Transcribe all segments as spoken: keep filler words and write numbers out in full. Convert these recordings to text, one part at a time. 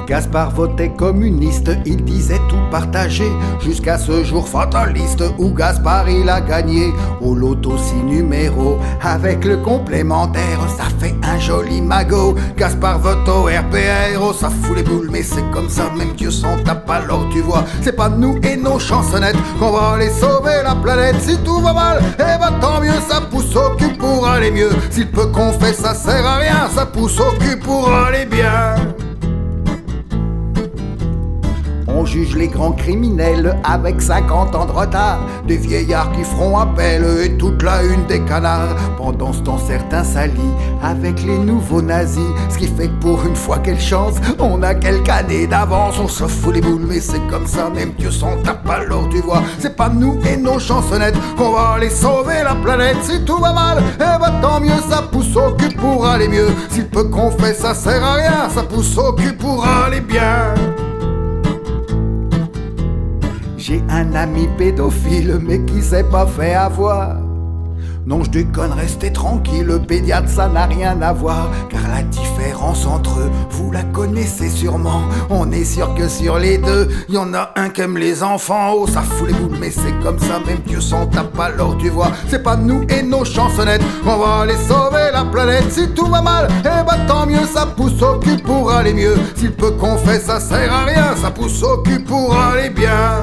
Gaspard votait communiste, il disait tout partager, jusqu'à ce jour fataliste où Gaspard il a gagné au loto six numéros. Avec le complémentaire, ça fait un joli magot. Gaspard vote au R P R, oh ça fout les boules, mais c'est comme ça, même Dieu s'en tape alors tu vois. C'est pas nous et nos chansonnettes qu'on va aller sauver la planète. Si tout va mal, eh ben tant mieux, ça pousse au cul pour aller mieux. Si le peu qu'on fait ça sert à rien, ça pousse au cul pour aller bien. On juge les grands criminels avec cinquante ans de retard, des vieillards qui feront appel et toute la une des canards. Pendant ce temps certains s'allient avec les nouveaux nazis, ce qui fait que pour une fois quelle chance, on a quelques années d'avance. On se fout les boules mais c'est comme ça, même Dieu s'en tape alors tu vois. C'est pas nous et nos chansonnettes qu'on va aller sauver la planète. Si tout va mal, eh ben tant mieux, ça pousse au cul pour aller mieux. Si le peu qu'on fait ça sert à rien, ça pousse au cul pour aller bien. J'ai un ami pédophile mais qui s'est pas fait avoir. Non je déconne, restez tranquille, le pédiatre ça n'a rien à voir. Car la différence entre eux, vous la connaissez sûrement. On est sûr que sur les deux, y en a un qui aime les enfants. Oh ça fout les boules mais c'est comme ça, même Dieu s'en tape alors tu vois. C'est pas nous et nos chansonnettes qu'on va aller sauver la planète. Si tout va mal, eh ben tant mieux, ça pousse au cul pour aller mieux. Si le peu qu'on fait ça sert à rien, ça pousse au cul pour aller bien.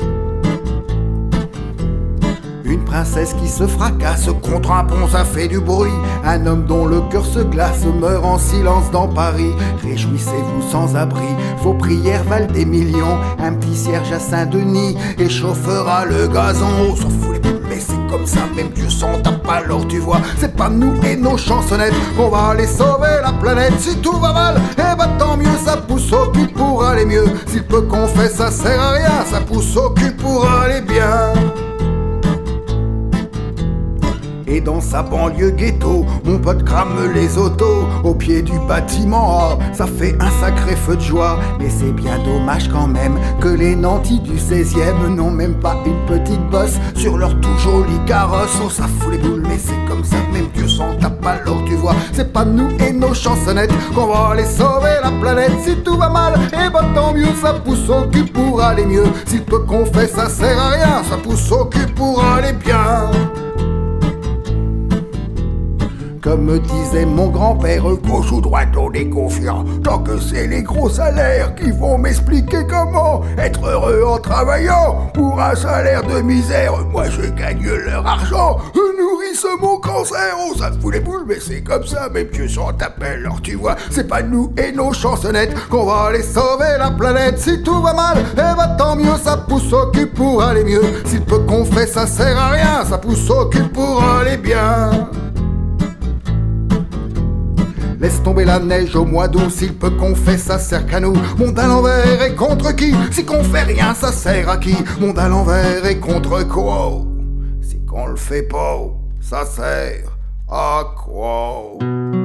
Une princesse qui se fracasse contre un pont, ça fait du bruit. Un homme dont le cœur se glace meurt en silence dans Paris. Réjouissez-vous sans abri, vos prières valent des millions. Un petit cierge à Saint-Denis échauffera le gazon. On s'en fout les boules mais c'est comme ça, même Dieu s'en tape alors tu vois. C'est pas nous et nos chansonnettes qu'on va aller sauver la planète. Si tout va mal, eh ben tant mieux, ça pousse au cul pour aller mieux. Si le peu qu'on fait ça sert à rien, ça pousse au cul pour aller bien. Et dans sa banlieue ghetto, mon pote crame les autos au pied du bâtiment. Oh, ça fait un sacré feu de joie. Mais c'est bien dommage quand même que les nantis du seizième n'ont même pas une petite bosse sur leur tout joli carrosse. Oh ça fout les boules mais c'est comme ça, même Dieu s'en tape alors tu vois. C'est pas nous et nos chansonnettes qu'on va aller sauver la planète. Si tout va mal, eh ben tant mieux, ça pousse au cul pour aller mieux. Si le peu qu'on fait ça sert à rien, ça pousse au cul pour aller bien. Comme me disait mon grand-père, gauche ou droite on est confiant. Tant que c'est les gros salaires qui vont m'expliquer comment être heureux en travaillant. Pour un salaire de misère, moi je gagne leur argent. Nourrissent mon cancer, oh ça te fout les boules mais c'est comme ça, même Dieu s'en t'appelle alors tu vois. C'est pas nous et nos chansonnettes qu'on va aller sauver la planète. Si tout va mal, eh ben tant mieux, ça pousse au cul pour aller mieux. Si le peu qu'on fait ça sert à rien, ça pousse au cul pour aller bien. Laisse tomber la neige au mois d'août, si le peu qu'on fait ça sert qu'à nous. Monde à l'envers et contre qui? Si qu'on fait rien ça sert à qui? Monde à l'envers et contre quoi? Si qu'on le fait pas, ça sert à quoi?